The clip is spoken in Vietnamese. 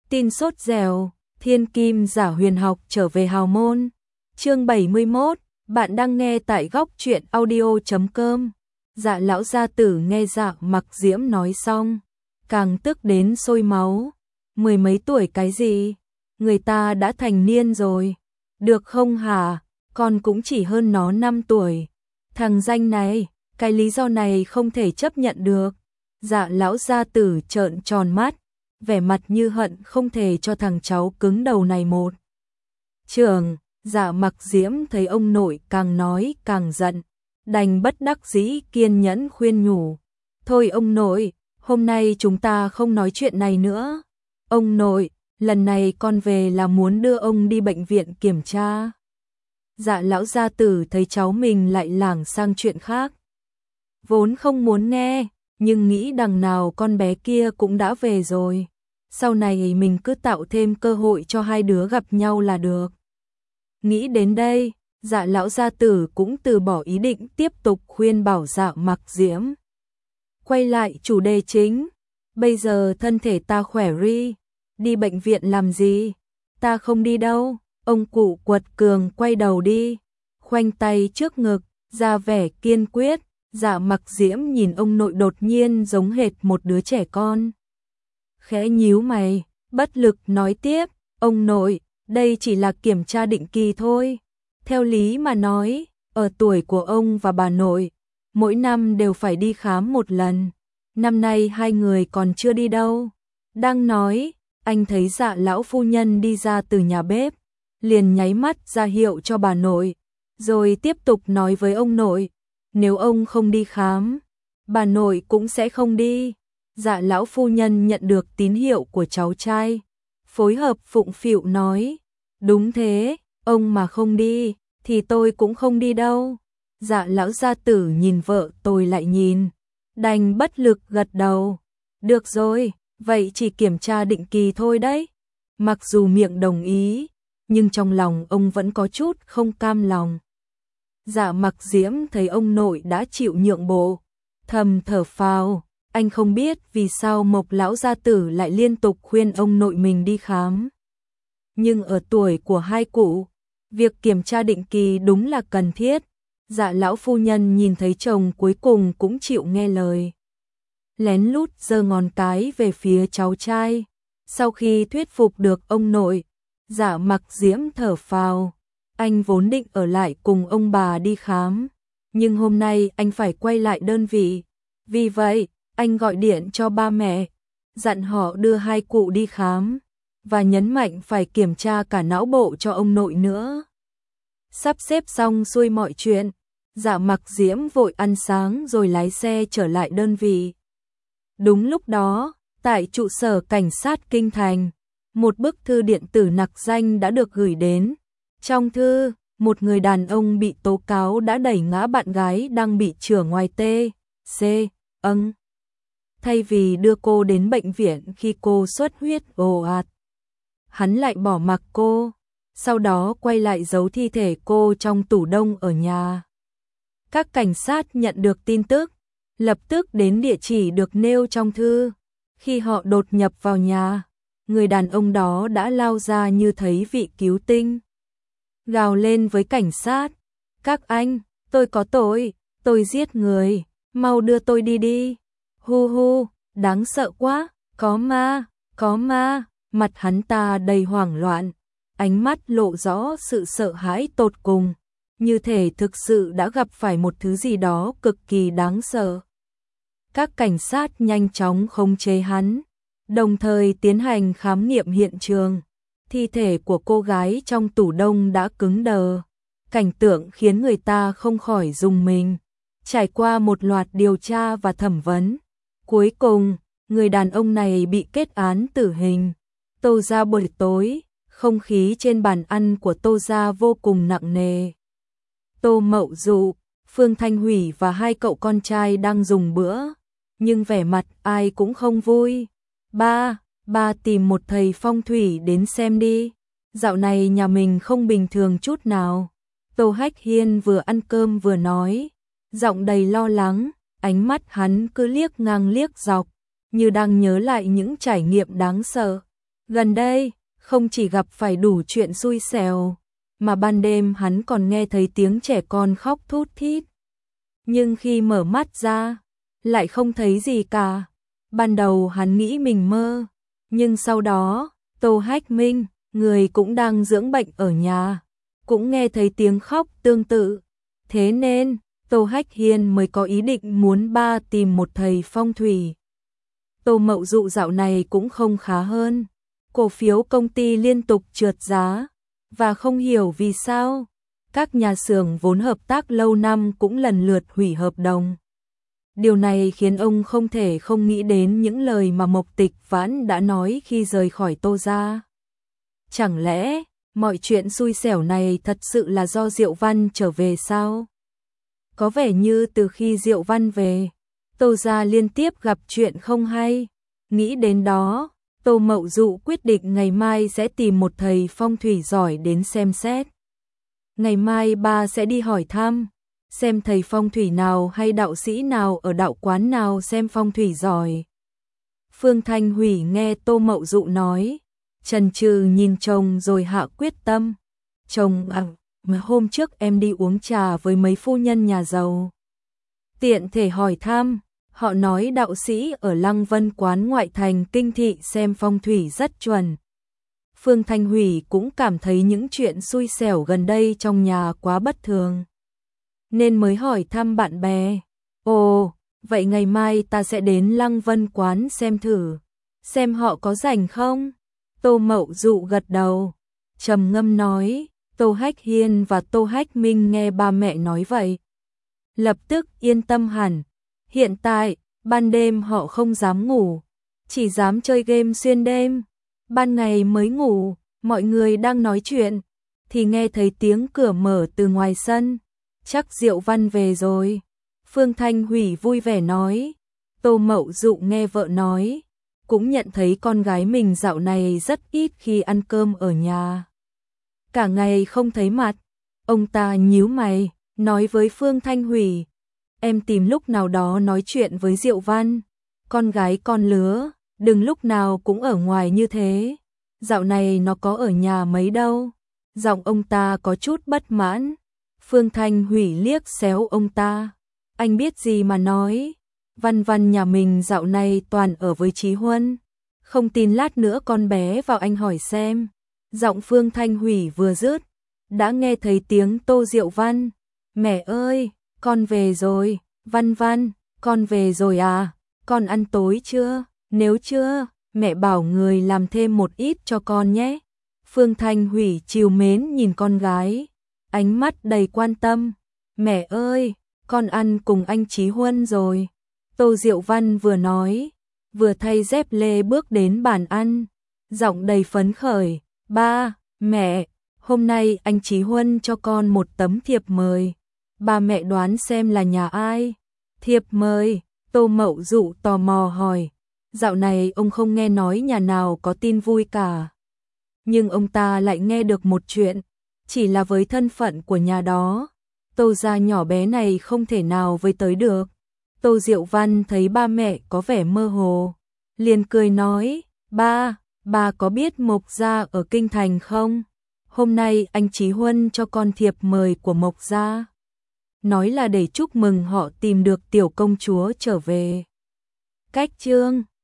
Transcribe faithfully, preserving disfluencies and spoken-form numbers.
Tin sốt dẻo, thiên kim giả huyền học trở về hào môn. Chương bảy mươi mốt, bạn đang nghe tại góc truyện audio chấm com. Dạ lão gia tử nghe Dạ Mặc Diễm nói xong, càng tức đến sôi máu. Mười mấy tuổi cái gì? Người ta đã thành niên rồi. Được không hả? Con cũng chỉ hơn nó năm tuổi. Thằng danh này, cái lý do này không thể chấp nhận được. Dạ lão gia tử trợn tròn mắt, vẻ mặt như hận không thể cho thằng cháu cứng đầu này một trường. Dạ Mặc Diễm thấy ông nội càng nói càng giận, đành bất đắc dĩ kiên nhẫn khuyên nhủ. Thôi ông nội, hôm nay chúng ta không nói chuyện này nữa. Ông nội, lần này con về là muốn đưa ông đi bệnh viện kiểm tra. Dạ lão gia tử thấy cháu mình lại lảng sang chuyện khác, vốn không muốn nghe, nhưng nghĩ đằng nào con bé kia cũng đã về rồi, sau này mình cứ tạo thêm cơ hội cho hai đứa gặp nhau là được. Nghĩ đến đây, Dạ lão gia tử cũng từ bỏ ý định tiếp tục khuyên bảo Dạ Mặc Diễm. Quay lại chủ đề chính, bây giờ thân thể ta khỏe ri, đi bệnh viện làm gì? Ta không đi đâu. Ông cụ quật cường quay đầu đi, khoanh tay trước ngực, ra vẻ kiên quyết. Dạ Mặc Diễm nhìn ông nội đột nhiên giống hệt một đứa trẻ con, khẽ nhíu mày, bất lực nói tiếp, ông nội, đây chỉ là kiểm tra định kỳ thôi. Theo lý mà nói, ở tuổi của ông và bà nội, mỗi năm đều phải đi khám một lần. Năm nay hai người còn chưa đi đâu. Đang nói, anh thấy Dạ lão phu nhân đi ra từ nhà bếp, liền nháy mắt ra hiệu cho bà nội, rồi tiếp tục nói với ông nội, nếu ông không đi khám, bà nội cũng sẽ không đi. Dạ lão phu nhân nhận được tín hiệu của cháu trai, phối hợp phụng phịu nói, đúng thế, ông mà không đi, thì tôi cũng không đi đâu. Dạ lão gia tử nhìn vợ tôi lại nhìn, đành bất lực gật đầu, được rồi, vậy chỉ kiểm tra định kỳ thôi đấy. Mặc dù miệng đồng ý, nhưng trong lòng ông vẫn có chút không cam lòng. Dạ Mặc Diễm thấy ông nội đã chịu nhượng bộ, thầm thở phào, anh không biết vì sao Mộc lão gia tử lại liên tục khuyên ông nội mình đi khám. Nhưng ở tuổi của hai cụ, việc kiểm tra định kỳ đúng là cần thiết. Dạ lão phu nhân nhìn thấy chồng cuối cùng cũng chịu nghe lời, lén lút giơ ngón cái về phía cháu trai. Sau khi thuyết phục được ông nội, Dạ Mặc Diễm thở phào. Anh vốn định ở lại cùng ông bà đi khám, nhưng hôm nay anh phải quay lại đơn vị. Vì vậy, anh gọi điện cho ba mẹ, dặn họ đưa hai cụ đi khám, và nhấn mạnh phải kiểm tra cả não bộ cho ông nội nữa. Sắp xếp xong xuôi mọi chuyện, Dạ Mặc Diễm vội ăn sáng rồi lái xe trở lại đơn vị. Đúng lúc đó, tại trụ sở cảnh sát Kinh Thành, một bức thư điện tử nặc danh đã được gửi đến. Trong thư, một người đàn ông bị tố cáo đã đẩy ngã bạn gái đang bị chữa ngoài T, C, âng. Thay vì đưa cô đến bệnh viện khi cô xuất huyết ồ ạt, hắn lại bỏ mặc cô, sau đó quay lại giấu thi thể cô trong tủ đông ở nhà. Các cảnh sát nhận được tin tức, lập tức đến địa chỉ được nêu trong thư. Khi họ đột nhập vào nhà, người đàn ông đó đã lao ra như thấy vị cứu tinh, gào lên với cảnh sát, các anh, tôi có tội, tôi giết người, mau đưa tôi đi đi. Hu hu, đáng sợ quá, có ma, có ma. Mặt hắn ta đầy hoảng loạn, ánh mắt lộ rõ sự sợ hãi tột cùng, như thể thực sự đã gặp phải một thứ gì đó cực kỳ đáng sợ. Các cảnh sát nhanh chóng khống chế hắn, đồng thời tiến hành khám nghiệm hiện trường. Thi thể của cô gái trong tủ đông đã cứng đờ, cảnh tượng khiến người ta không khỏi rùng mình. Trải qua một loạt điều tra và thẩm vấn, cuối cùng, người đàn ông này bị kết án tử hình. Tô gia buổi tối, không khí trên bàn ăn của Tô gia vô cùng nặng nề. Tô Mậu Dụ, Phương Thanh Hủy và hai cậu con trai đang dùng bữa, nhưng vẻ mặt ai cũng không vui. Ba, ba tìm một thầy phong thủy đến xem đi. Dạo này nhà mình không bình thường chút nào. Tô Hách Hiên vừa ăn cơm vừa nói, giọng đầy lo lắng, ánh mắt hắn cứ liếc ngang liếc dọc, như đang nhớ lại những trải nghiệm đáng sợ. Gần đây, không chỉ gặp phải đủ chuyện xui xẻo, mà ban đêm hắn còn nghe thấy tiếng trẻ con khóc thút thít. Nhưng khi mở mắt ra, lại không thấy gì cả. Ban đầu hắn nghĩ mình mơ, nhưng sau đó, Tô Hách Minh, người cũng đang dưỡng bệnh ở nhà, cũng nghe thấy tiếng khóc tương tự. Thế nên, Tô Hách Hiên mới có ý định muốn ba tìm một thầy phong thủy. Tô Mậu Dụ dạo này cũng không khá hơn. Cổ phiếu công ty liên tục trượt giá, và không hiểu vì sao, các nhà xưởng vốn hợp tác lâu năm cũng lần lượt hủy hợp đồng. Điều này khiến ông không thể không nghĩ đến những lời mà Mộc Tịch Vãn đã nói khi rời khỏi Tô gia. Chẳng lẽ, mọi chuyện xui xẻo này thật sự là do Diệu Văn trở về sao? Có vẻ như từ khi Diệu Văn về, Tô gia liên tiếp gặp chuyện không hay. Nghĩ đến đó, Tô Mậu Dụ quyết định ngày mai sẽ tìm một thầy phong thủy giỏi đến xem xét. Ngày mai ba sẽ đi hỏi thăm, xem thầy phong thủy nào hay đạo sĩ nào ở đạo quán nào xem phong thủy giỏi. Phương Thanh Hủy nghe Tô Mậu Dụ nói, chần chừ nhìn chồng rồi hạ quyết tâm. Chồng à, hôm trước em đi uống trà với mấy phu nhân nhà giàu. Tiện thể hỏi thăm, họ nói đạo sĩ ở Lăng Vân quán ngoại thành kinh thị xem phong thủy rất chuẩn. Phương Thanh Hủy cũng cảm thấy những chuyện xui xẻo gần đây trong nhà quá bất thường, nên mới hỏi thăm bạn bè. Ồ, vậy ngày mai ta sẽ đến Lăng Vân quán xem thử, xem họ có rảnh không? Tô Mậu Dụ gật đầu, trầm ngâm nói. Tô Hách Hiên và Tô Hách Minh nghe ba mẹ nói vậy, lập tức yên tâm hẳn. Hiện tại, ban đêm họ không dám ngủ, chỉ dám chơi game xuyên đêm. Ban ngày mới ngủ, mọi người đang nói chuyện, thì nghe thấy tiếng cửa mở từ ngoài sân. Chắc Diệu Văn về rồi. Phương Thanh Hủy vui vẻ nói. Tô Mậu Dụ nghe vợ nói, cũng nhận thấy con gái mình dạo này rất ít khi ăn cơm ở nhà. Cả ngày không thấy mặt, ông ta nhíu mày, nói với Phương Thanh Hủy. Em tìm lúc nào đó nói chuyện với Diệu Văn, con gái con lứa, đừng lúc nào cũng ở ngoài như thế. Dạo này nó có ở nhà mấy đâu. Giọng ông ta có chút bất mãn. Phương Thanh Hủy liếc xéo ông ta. Anh biết gì mà nói. Văn Văn nhà mình dạo này toàn ở với Chí Huân. Không tin lát nữa con bé vào anh hỏi xem. Giọng Phương Thanh Hủy vừa dứt, đã nghe thấy tiếng Tô Diệu Văn. Mẹ ơi, con về rồi. Văn Văn, con về rồi à? Con ăn tối chưa? Nếu chưa, mẹ bảo người làm thêm một ít cho con nhé. Phương Thanh Hủy trìu mến nhìn con gái, ánh mắt đầy quan tâm. Mẹ ơi, con ăn cùng anh Chí Huân rồi. Tô Diệu Văn vừa nói, vừa thay dép lê bước đến bàn ăn, giọng đầy phấn khởi. Ba, mẹ, hôm nay anh Chí Huân cho con một tấm thiệp mời. Ba mẹ đoán xem là nhà ai? Thiệp mời, Tô Mậu Dụ tò mò hỏi. Dạo này ông không nghe nói nhà nào có tin vui cả. Nhưng ông ta lại nghe được một chuyện, chỉ là với thân phận của nhà đó, Tô gia nhỏ bé này không thể nào với tới được. Tô Diệu Văn thấy ba mẹ có vẻ mơ hồ, liền cười nói, ba, ba có biết Mộc gia ở Kinh Thành không? Hôm nay anh Chí Huân cho con thiệp mời của Mộc gia, nói là để chúc mừng họ tìm được tiểu công chúa trở về. Cách chương